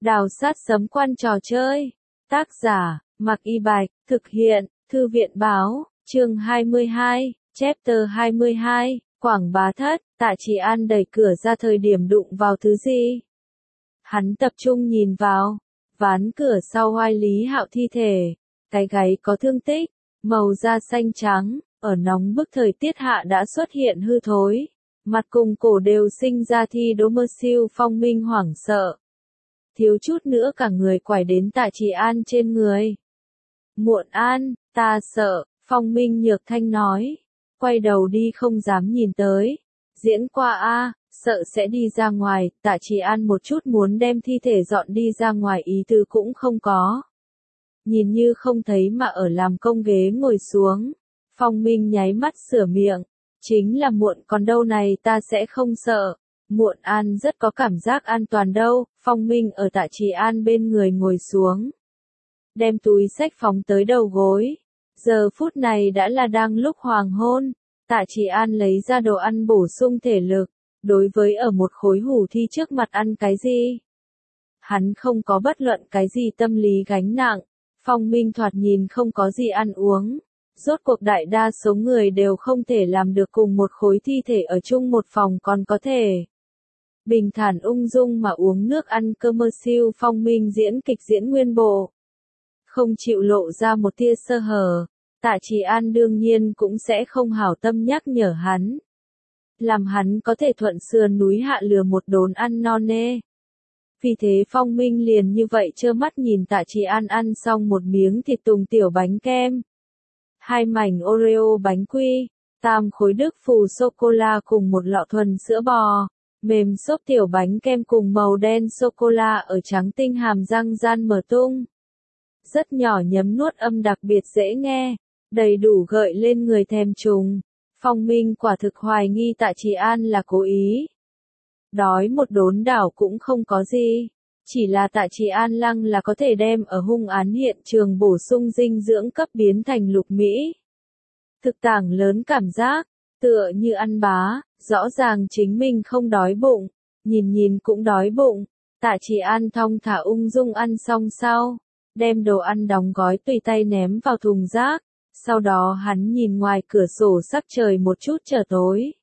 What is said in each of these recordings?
Đào sát sấm quan trò chơi. Tác giả, Mạc Y Bạch, thực hiện, Thư viện Báo, chương 22, chapter 22, Quảng Bá Thất. Tạ Trì An đẩy cửa ra thời điểm đụng vào thứ gì? Hắn tập trung nhìn vào, ván cửa sau oai Lý Hạo thi thể, cái gáy có thương tích, màu da xanh trắng, ở nóng bức thời tiết hạ đã xuất hiện hư thối, mặt cùng cổ đều sinh ra thi đố mơ siêu Phong Minh hoảng sợ. Thiếu chút nữa cả người quải đến Tạ Trì An trên người. Muộn An, ta sợ, Phong Minh nhược thanh nói, quay đầu đi không dám nhìn tới. Diễn qua a, sợ sẽ đi ra ngoài, Tạ Trì An một chút muốn đem thi thể dọn đi ra ngoài ý tứ cũng không có. Nhìn như không thấy mà ở làm công ghế ngồi xuống. Phong Minh nháy mắt sửa miệng, chính là muộn còn đâu này ta sẽ không sợ. Muộn An rất có cảm giác an toàn đâu. Phong Minh ở Tạ Trì An bên người ngồi xuống, đem túi xách phóng tới đầu gối. Giờ phút này đã là đang lúc hoàng hôn. Tạ Trì An lấy ra đồ ăn bổ sung thể lực. Đối với ở một khối hủ thi trước mặt ăn cái gì, hắn không có bất luận cái gì tâm lý gánh nặng. Phong Minh thoạt nhìn không có gì ăn uống. Rốt cuộc đại đa số người đều không thể làm được cùng một khối thi thể ở chung một phòng còn có thể bình thản ung dung mà uống nước ăn cơm. Mơ siêu Phong Minh diễn kịch diễn nguyên bộ, không chịu lộ ra một tia sơ hở. Tạ Trì An đương nhiên cũng sẽ không hảo tâm nhắc nhở hắn, làm hắn có thể thuận sườn núi hạ lừa một đốn ăn no nê. Vì thế Phong Minh liền như vậy trơ mắt nhìn Tạ Trì An ăn xong một miếng thịt tùng tiểu bánh kem, 2 mảnh Oreo bánh quy, 3 khối Đức Phù sô-cô-la cùng một lọ thuần sữa bò, mềm xốp tiểu bánh kem cùng màu đen sô-cô-la ở trắng tinh hàm răng gian mở tung. Rất nhỏ nhấm nuốt âm đặc biệt dễ nghe, đầy đủ gợi lên người thèm trùng. Phong Minh quả thực hoài nghi Tạ Trì An là cố ý. Đói một đốn đảo cũng không có gì. Chỉ là Tạ Trì An lăng là có thể đem ở hung án hiện trường bổ sung dinh dưỡng cấp biến thành lục mỹ. Thực tảng lớn cảm giác, tựa như ăn bá, rõ ràng chính mình không đói bụng, nhìn cũng đói bụng. Tạ Trì An thong thả ung dung ăn xong sau, đem đồ ăn đóng gói tùy tay ném vào thùng rác. Sau đó hắn nhìn ngoài cửa sổ sắc trời một chút trở tối.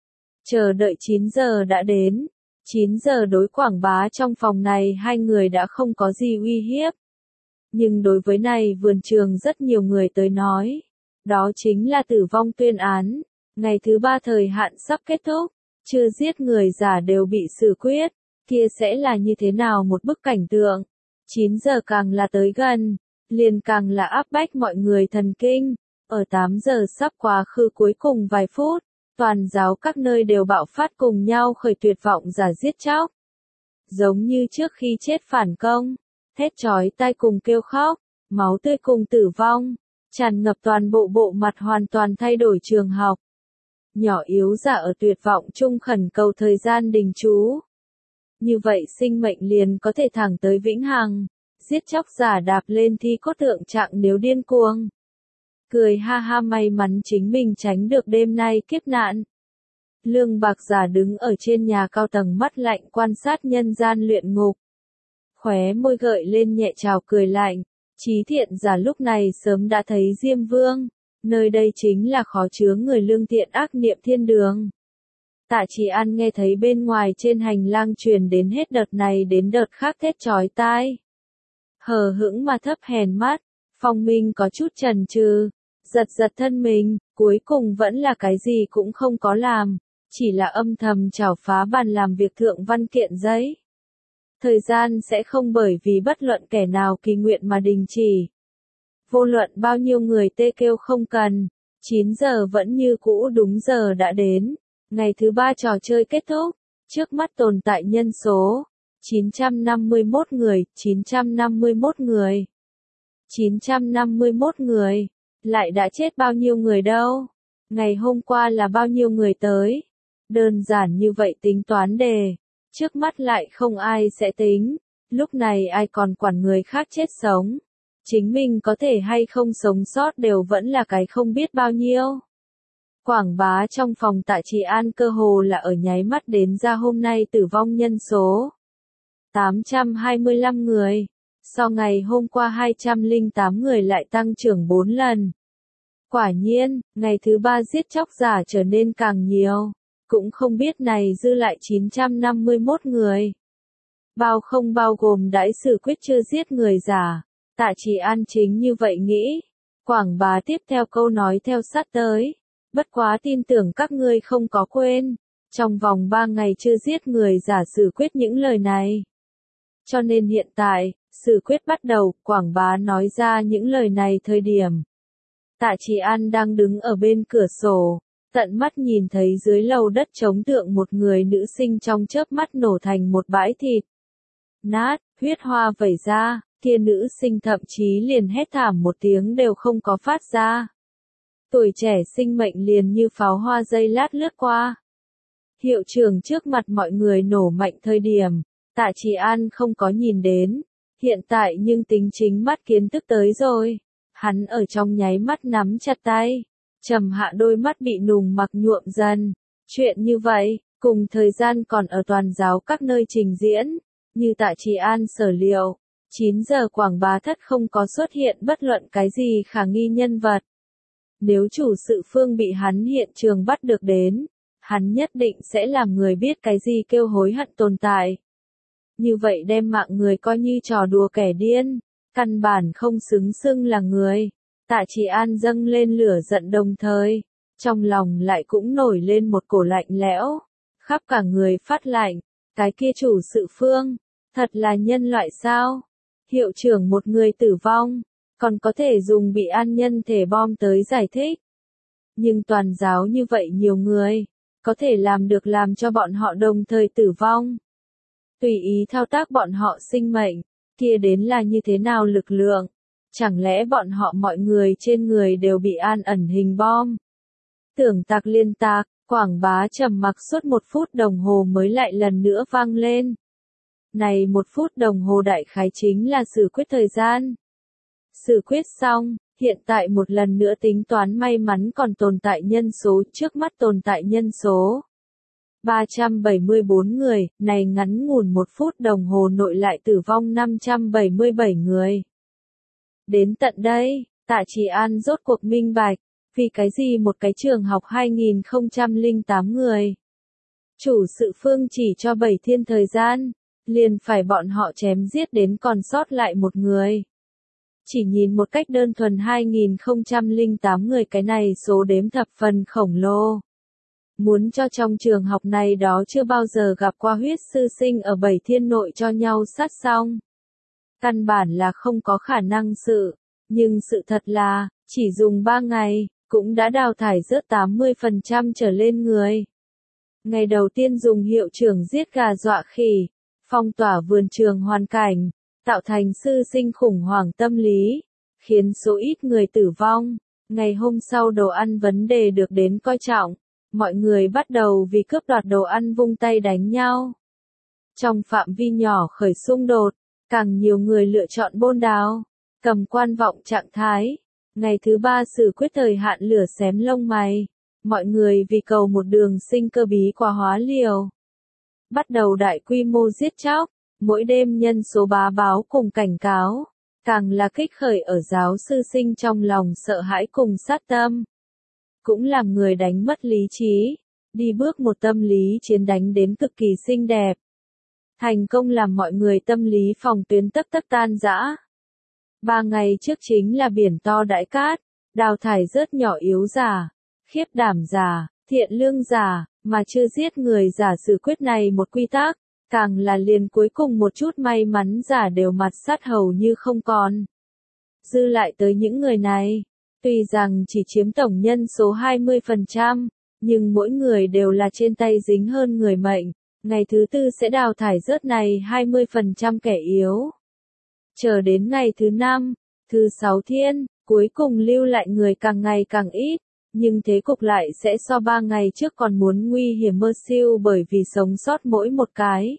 Chờ đợi 9 giờ đã đến. 9 giờ đối Quảng Bá trong phòng này hai người đã không có gì uy hiếp. Nhưng đối với này vườn trường rất nhiều người tới nói. Đó chính là tử vong tuyên án. Ngày thứ 3 thời hạn sắp kết thúc. Chưa giết người giả đều bị xử quyết. Kia sẽ là như thế nào một bức cảnh tượng. 9 giờ càng là tới gần, liền càng là áp bách mọi người thần kinh. Ở 8 giờ sắp quá khứ cuối cùng vài phút, toàn giáo các nơi đều bạo phát cùng nhau khởi tuyệt vọng giả giết chóc. Giống như trước khi chết phản công, thét chói tai cùng kêu khóc, máu tươi cùng tử vong, tràn ngập toàn bộ bộ mặt hoàn toàn thay đổi trường học. Nhỏ yếu giả ở tuyệt vọng chung khẩn cầu thời gian đình trú. Như vậy sinh mệnh liền có thể thẳng tới vĩnh hằng. Giết chóc giả đạp lên thi cốt thượng trạng nếu điên cuồng. Cười ha ha may mắn chính mình tránh được đêm nay kiếp nạn. Lương bạc giả đứng ở trên nhà cao tầng mắt lạnh quan sát nhân gian luyện ngục. Khóe môi gợi lên nhẹ trào cười lạnh. Trí thiện giả lúc này sớm đã thấy Diêm Vương. Nơi đây chính là khó chứa người lương thiện ác niệm thiên đường. Tạ Trì An nghe thấy bên ngoài trên hành lang truyền đến hết đợt này đến đợt khác thét chói tai. Hờ hững mà thấp hèn mắt, Phong Minh có chút chần chừ, giật thân mình, cuối cùng vẫn là cái gì cũng không có làm, chỉ là âm thầm chảo phá bàn làm việc thượng văn kiện giấy. Thời gian sẽ không bởi vì bất luận kẻ nào kỳ nguyện mà đình chỉ. Vô luận bao nhiêu người tê kêu không cần, 9 giờ vẫn như cũ đúng giờ đã đến. Ngày thứ 3 trò chơi kết thúc, trước mắt tồn tại nhân số 951 người, 951 người. 951 người, lại đã chết bao nhiêu người đâu? Ngày hôm qua là bao nhiêu người tới? Đơn giản như vậy tính toán đề, trước mắt lại không ai sẽ tính, lúc này ai còn quản người khác chết sống. Chính mình có thể hay không sống sót đều vẫn là cái không biết bao nhiêu. Quảng Bá trong phòng Tạ Trì An cơ hồ là ở nháy mắt đến ra hôm nay tử vong nhân số. 825 người. So ngày hôm qua 208 người lại tăng trưởng 4 lần. Quả nhiên, ngày thứ 3 giết chóc giả trở nên càng nhiều. Cũng không biết này dư lại 951 người. Bao không bao gồm đãi xử quyết chưa giết người giả. Tạ Trì An chính như vậy nghĩ. Quảng Bá tiếp theo câu nói theo sát tới. Bất quá tin tưởng các ngươi không có quên. Trong vòng 3 ngày chưa giết người giả xử quyết những lời này. Cho nên hiện tại, xử quyết bắt đầu, Quảng Bá nói ra những lời này thời điểm. Tạ Trì An đang đứng ở bên cửa sổ, tận mắt nhìn thấy dưới lầu đất trống tượng một người nữ sinh trong chớp mắt nổ thành một bãi thịt. Nát, huyết hoa vẩy ra, kia nữ sinh thậm chí liền hét thảm một tiếng đều không có phát ra. Tuổi trẻ sinh mệnh liền như pháo hoa giây lát lướt qua. Hiệu trưởng trước mặt mọi người nổ mạnh thời điểm, Tạ Trì An không có nhìn đến. Hiện tại nhưng tính chính mắt kiến thức tới rồi. Hắn ở trong nháy mắt nắm chặt tay. Trầm hạ đôi mắt bị nùng mặc nhuộm dần. Chuyện như vậy, cùng thời gian còn ở toàn giáo các nơi trình diễn. Như Tạ Trì An sở liệu. 9 giờ Quảng Bá Thất không có xuất hiện bất luận cái gì khả nghi nhân vật. Nếu chủ sự Phương bị hắn hiện trường bắt được đến, hắn nhất định sẽ làm người biết cái gì kêu hối hận tồn tại. Như vậy đem mạng người coi như trò đùa kẻ điên, căn bản không xứng xưng là người. Tạ Trì An dâng lên lửa giận đồng thời, trong lòng lại cũng nổi lên một cổ lạnh lẽo, khắp cả người phát lạnh, cái kia chủ sự Phương, thật là nhân loại sao? Hiệu trưởng một người tử vong, còn có thể dùng bị an nhân thể bom tới giải thích. Nhưng toàn giáo như vậy nhiều người, có thể làm được làm cho bọn họ đồng thời tử vong. Tùy ý thao tác bọn họ sinh mệnh, kia đến là như thế nào lực lượng? Chẳng lẽ bọn họ mọi người trên người đều bị an ẩn hình bom? Tưởng tạc liên tạc, Quảng Bá trầm mặc suốt 1 phút đồng hồ mới lại lần nữa vang lên. Này 1 phút đồng hồ đại khái chính là xử quyết thời gian. Xử quyết xong, hiện tại một lần nữa tính toán may mắn còn tồn tại nhân số, trước mắt tồn tại nhân số 374 người, này ngắn ngủn 1 phút đồng hồ nội lại tử vong 577 người. Đến tận đây, Tạ Trì An rốt cuộc minh bạch, vì cái gì một cái trường học 2008 người. Chủ sự Phương chỉ cho 7 thiên thời gian, liền phải bọn họ chém giết đến còn sót lại một người. Chỉ nhìn một cách đơn thuần 2008 người cái này số đếm thập phần khổng lồ. Muốn cho trong trường học này đó chưa bao giờ gặp qua huyết sư sinh ở 7 thiên nội cho nhau sát xong. Căn bản là không có khả năng sự, nhưng sự thật là, chỉ dùng 3 ngày, cũng đã đào thải rớt 80% trở lên người. Ngày đầu tiên dùng hiệu trưởng giết gà dọa khỉ, phong tỏa vườn trường hoàn cảnh, tạo thành sư sinh khủng hoảng tâm lý, khiến số ít người tử vong. Ngày hôm sau đồ ăn vấn đề được đến coi trọng, mọi người bắt đầu vì cướp đoạt đồ ăn vung tay đánh nhau. Trong phạm vi nhỏ khởi xung đột, càng nhiều người lựa chọn bôn đáo, cầm quan vọng trạng thái. Ngày thứ 3 xử quyết thời hạn lửa xém lông mày, mọi người vì cầu một đường sinh cơ bí quá hóa liều. Bắt đầu đại quy mô giết chóc, mỗi đêm nhân số bá báo cùng cảnh cáo, càng là kích khởi ở giáo sư sinh trong lòng sợ hãi cùng sát tâm. Cũng làm người đánh mất lý trí, đi bước một tâm lý chiến đánh đến cực kỳ xinh đẹp. Thành công làm mọi người tâm lý phòng tuyến tấp tấp tan rã. 3 ngày trước chính là biển to đại cát, đào thải rớt nhỏ yếu giả, khiếp đảm giả, thiện lương giả, mà chưa giết người giả xử quyết này một quy tắc, càng là liền cuối cùng một chút may mắn giả đều mặt sát hầu như không còn. Dư lại tới những người này, tuy rằng chỉ chiếm tổng nhân số 20%, nhưng mỗi người đều là trên tay dính hơn người mệnh, ngày thứ 4 sẽ đào thải rớt này 20% kẻ yếu. Chờ đến ngày thứ 5, thứ 6 thiên, cuối cùng lưu lại người càng ngày càng ít, nhưng thế cục lại sẽ so 3 ngày trước còn muốn nguy hiểm mơ siêu bởi vì sống sót mỗi một cái.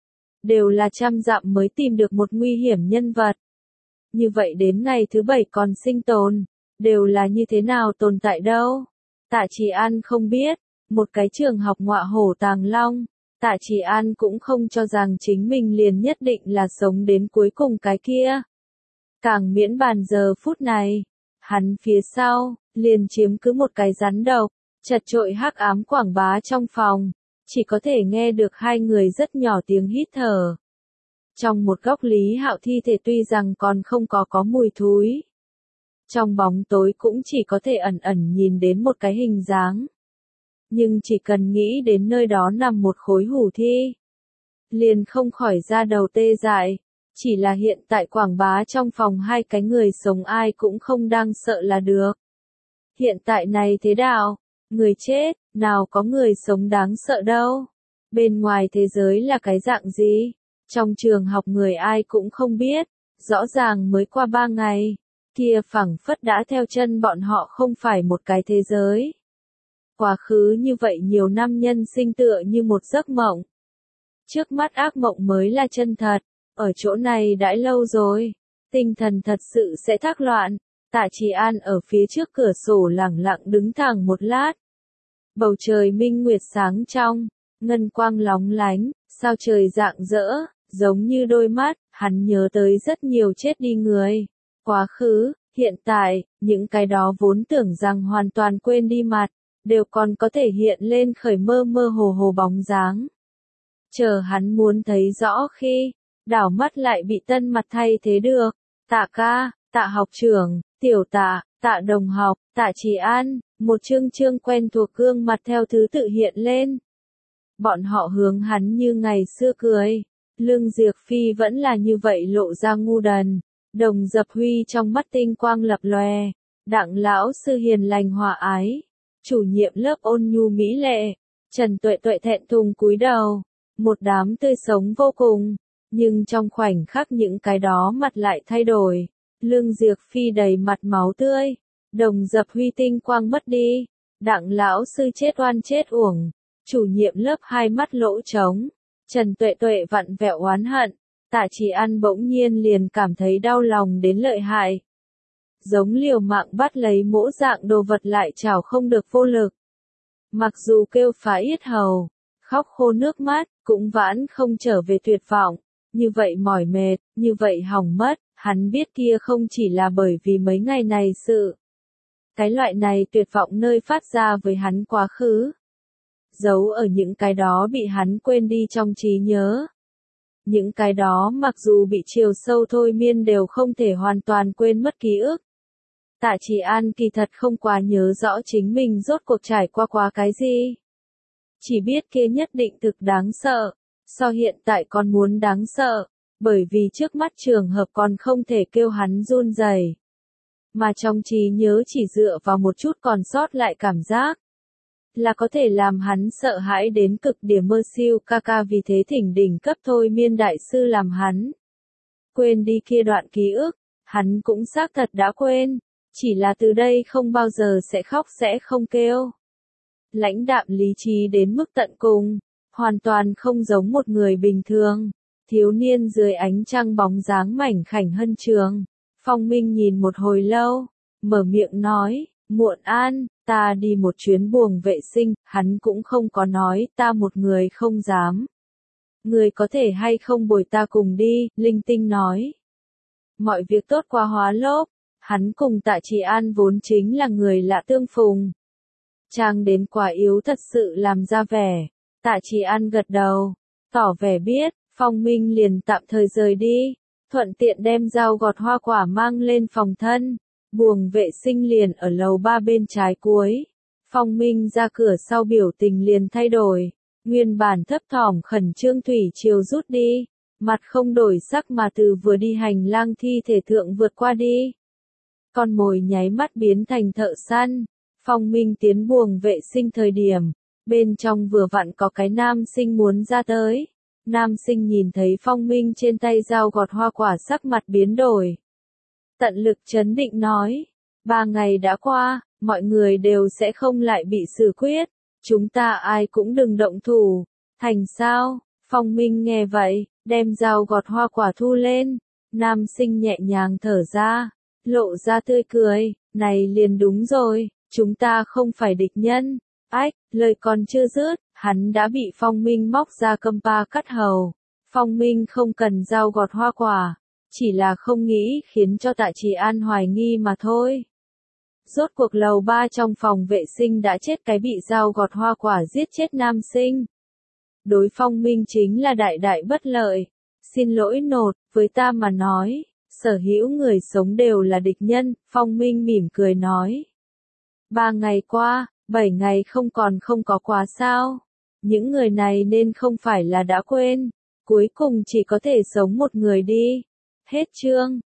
Đều là trăm dặm mới tìm được một nguy hiểm nhân vật. Như vậy đến ngày thứ 7 còn sinh tồn, đều là như thế nào tồn tại đâu. Tạ Trì An không biết, một cái trường học ngọa hổ tàng long, Tạ Chỉ An cũng không cho rằng chính mình liền nhất định là sống đến cuối cùng cái kia. Càng miễn bàn giờ phút này, hắn phía sau, liền chiếm cứ một cái rắn độc, chật trội hắc ám quảng bá trong phòng, chỉ có thể nghe được hai người rất nhỏ tiếng hít thở. Trong một góc Lý Hạo thi thể tuy rằng còn không có mùi thúi. Trong bóng tối cũng chỉ có thể ẩn ẩn nhìn đến một cái hình dáng. Nhưng chỉ cần nghĩ đến nơi đó nằm một khối hủ thi, liền không khỏi ra đầu tê dại. Chỉ là hiện tại quảng bá trong phòng hai cái người sống ai cũng không đang sợ là được. Hiện tại này thế đạo, người chết, nào có người sống đáng sợ đâu. Bên ngoài thế giới là cái dạng gì? Trong trường học người ai cũng không biết, rõ ràng mới qua 3 ngày, kia phẳng phất đã theo chân bọn họ không phải một cái thế giới. Quá khứ như vậy nhiều năm nhân sinh tựa như một giấc mộng. Trước mắt ác mộng mới là chân thật, ở chỗ này đã lâu rồi, tinh thần thật sự sẽ thác loạn. Tạ Chỉ An ở phía trước cửa sổ lẳng lặng đứng thẳng một lát. Bầu trời minh nguyệt sáng trong, ngân quang lóng lánh, sao trời rạng rỡ, giống như đôi mắt, hắn nhớ tới rất nhiều chết đi người. Quá khứ, hiện tại, những cái đó vốn tưởng rằng hoàn toàn quên đi mặt, đều còn có thể hiện lên khởi mơ mơ hồ hồ bóng dáng. Chờ hắn muốn thấy rõ khi, đảo mắt lại bị tân mặt thay thế được. Tạ ca, Tạ học trưởng, tiểu Tạ, Tạ đồng học, Tạ Chỉ An, một chương chương quen thuộc gương mặt theo thứ tự hiện lên. Bọn họ hướng hắn như ngày xưa cười. Lương Diệp Phi vẫn là như vậy lộ ra ngu đần. Đồng Dập Huy trong mắt tinh quang lập lòe. Đặng lão sư hiền lành hòa ái. Chủ nhiệm lớp ôn nhu mỹ lệ. Trần Tuệ Tuệ thẹn thùng cúi đầu. Một đám tươi sống vô cùng. Nhưng trong khoảnh khắc những cái đó mặt lại thay đổi. Lương Diệp Phi đầy mặt máu tươi. Đồng Dập Huy tinh quang mất đi. Đặng lão sư chết oan chết uổng. Chủ nhiệm lớp hai mắt lỗ trống. Trần Tuệ Tuệ vặn vẹo oán hận. Tạ Chỉ An bỗng nhiên liền cảm thấy đau lòng đến lợi hại. Giống liều mạng bắt lấy mỗi dạng đồ vật lại chảo không được vô lực. Mặc dù kêu phá yết hầu, khóc khô nước mắt, cũng vãn không trở về tuyệt vọng. Như vậy mỏi mệt, như vậy hỏng mất, hắn biết kia không chỉ là bởi vì mấy ngày này sự. Cái loại này tuyệt vọng nơi phát ra với hắn quá khứ. Giấu ở những cái đó bị hắn quên đi trong trí nhớ. Những cái đó mặc dù bị chiều sâu thôi miên đều không thể hoàn toàn quên mất ký ức. Tạ Chỉ An kỳ thật không quá nhớ rõ chính mình rốt cuộc trải qua cái gì. Chỉ biết kia nhất định thực đáng sợ, so hiện tại còn muốn đáng sợ, bởi vì trước mắt trường hợp còn không thể kêu hắn run rẩy. Mà trong trí nhớ chỉ dựa vào một chút còn sót lại cảm giác. Là có thể làm hắn sợ hãi đến cực điểm mơ siêu ca ca vì thế thỉnh đỉnh cấp thôi miên đại sư làm hắn. Quên đi kia đoạn ký ức, hắn cũng xác thật đã quên, chỉ là từ đây không bao giờ sẽ khóc sẽ không kêu. Lãnh đạm lý trí đến mức tận cùng, hoàn toàn không giống một người bình thường. Thiếu niên dưới ánh trăng bóng dáng mảnh khảnh hân trường. Phong Minh nhìn một hồi lâu, mở miệng nói, Muộn An, ta đi một chuyến buồng vệ sinh, hắn cũng không có nói, ta một người không dám. Người có thể hay không bồi ta cùng đi, linh tinh nói. Mọi việc tốt qua hóa lốp, hắn cùng Tạ Chỉ An vốn chính là người lạ tương phùng. Trang đến quá yếu thật sự làm ra vẻ, Tạ Chỉ An gật đầu, tỏ vẻ biết, Phong Minh liền tạm thời rời đi, thuận tiện đem dao gọt hoa quả mang lên phòng thân. Buồng vệ sinh liền ở lầu 3 bên trái cuối. Phong Minh ra cửa sau biểu tình liền thay đổi. Nguyên bản thấp thỏm khẩn trương thủy chiều rút đi. Mặt không đổi sắc mà từ vừa đi hành lang thi thể thượng vượt qua đi. Con mồi nháy mắt biến thành thợ săn. Phong Minh tiến buồng vệ sinh thời điểm. Bên trong vừa vặn có cái nam sinh muốn ra tới. Nam sinh nhìn thấy Phong Minh trên tay dao gọt hoa quả sắc mặt biến đổi. Tận lực trấn định nói, 3 ngày đã qua, mọi người đều sẽ không lại bị xử quyết, chúng ta ai cũng đừng động thủ, thành sao? Phong Minh nghe vậy, đem dao gọt hoa quả thu lên, nam sinh nhẹ nhàng thở ra, lộ ra tươi cười, này liền đúng rồi, chúng ta không phải địch nhân. Ách, lời còn chưa dứt, Hắn đã bị Phong Minh móc ra câm pa cắt hầu. Phong Minh không cần dao gọt hoa quả, chỉ là không nghĩ khiến cho Tạ Trì An hoài nghi mà thôi. Rốt cuộc lầu 3 trong phòng vệ sinh đã chết cái bị dao gọt hoa quả giết chết nam sinh. Đối Phong Minh chính là đại đại bất lợi. Xin lỗi nột, với ta mà nói, sở hữu người sống đều là địch nhân, Phong Minh mỉm cười nói. 3 ngày qua, 7 ngày không có quá sao. Những người này nên không phải là đã quên. Cuối cùng chỉ có thể sống một người đi. Hết chương.